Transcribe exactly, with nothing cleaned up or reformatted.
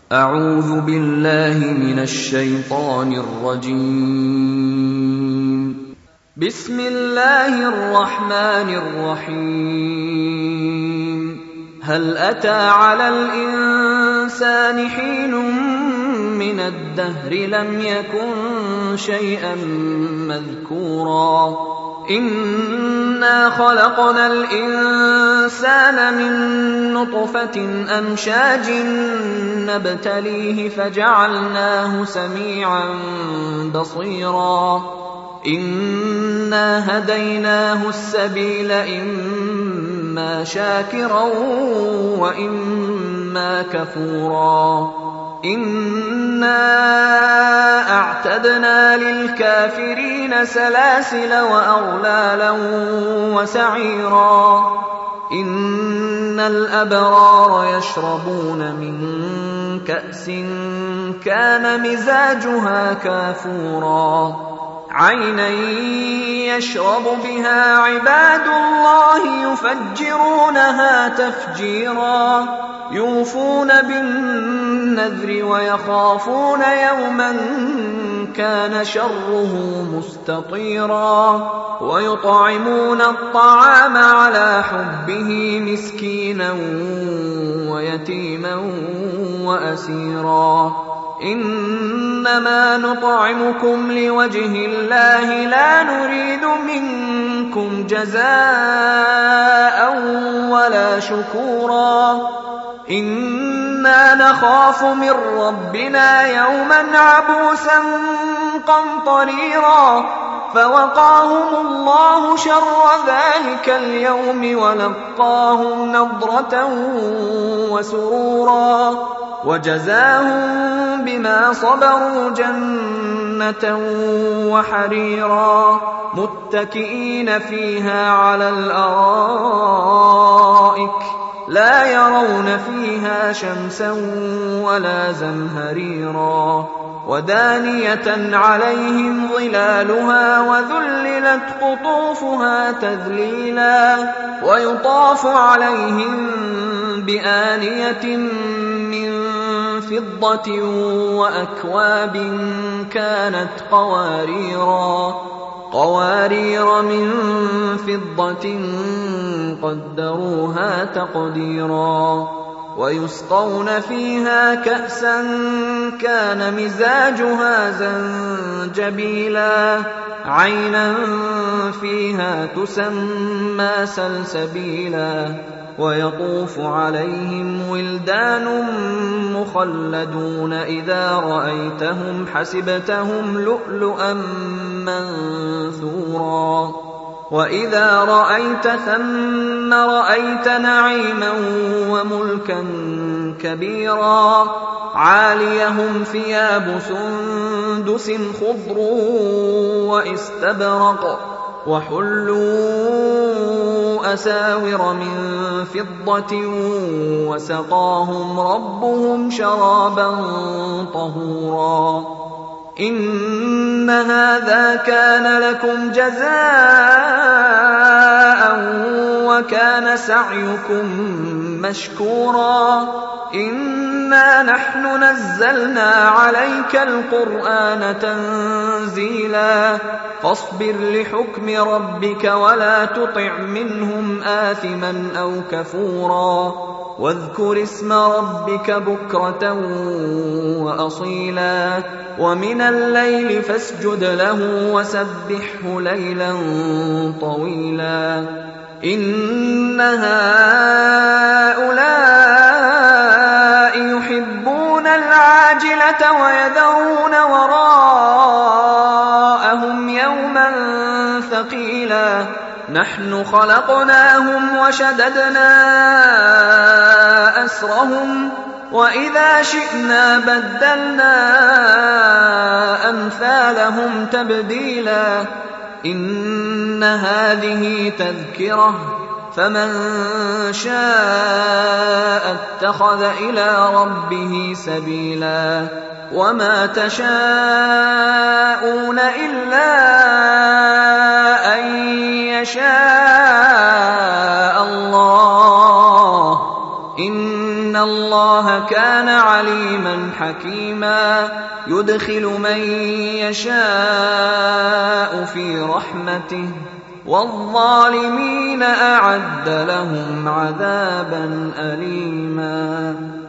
أعوذ بالله من الشيطان الرجيم. بسم الله الرحمن الرحيم. هل أتى على الإنسان حين من الدهر لم يكن شيئا مذكورا إنا خلقنا الإنسان من نطفة أمشاج نبتليه فجعلناه سميعا بصيرا إنا هديناه السبيل إما شاكرا وإما كفورا إنا أعتدنا للكافرين سلاسل وأغلالا وسعيرا إن الأبرار يشربون من كأس كان مزاجها كافورا عينا يشرب بها عباد الله يفجرونها تفجيرا يوفون بالنذر ويخافون يوما كان شره مستطيرا ويطعمون الطعام على حبه مسكينا ويتيما وأسيرا إنما نطعمكم لوجه الله لا نريد منكم جزاء ولا شكورا إنا نخاف من ربنا يوما عبوسا قمطريرا فوقاهم الله شر ذلك اليوم ولقاهم نضرة وسرورا وجزاهم بما صبروا جنة وحريرا متكئين فيها على الأرائك لا يرون فيها شمسا ولا زمهريرا ودانية عليهم ظلالها وذللت قطوفها تذليلا ويطاف عليهم بآنية من فضة وأكواب كانت قواريرا قوارير من فضة قدروها تقديرا ويسقون فيها كأسا كان مزاجها زنجبيلا عينا فيها تسمى سلسبيلا ويطوف عليهم ولدان مخلدون إذا رأيتهم حسبتهم لؤلؤا منثورا وإذا رأيت ثم رأيت نعيما وملكا كبيرا عاليهم ثياب سندس خضر واستبرق وحلوا أساور من فضة وسقاهم ربهم شرابا طهورا إن هذا كان لكم جزاء وكان سعيكم مشكورا إنا نحن نزلنا عليك القرآن تنزيلا فاصبر لحكم ربك ولا تطع منهم آثما أو كفورا واذكر اسم ربك بكرة وأصيلا ومن الليل فاسجد له وسبحه ليلا طويلا إن هؤلاء يحبون العاجلة ويذرون وراءهم يوما ثقيلا نحن خلقناهم وشددنا أسرهم وإذا شئنا بدلنا أمثالهم تبديلا إن هذه تذكرة فمن شاء اتخذ إلى ربه سبيلا وما تشاءون إلا أن يشاء الله إن الله كان عليما حكيما يدخل من يشاء في رحمته والظالمين أعد لهم عذابا أليما.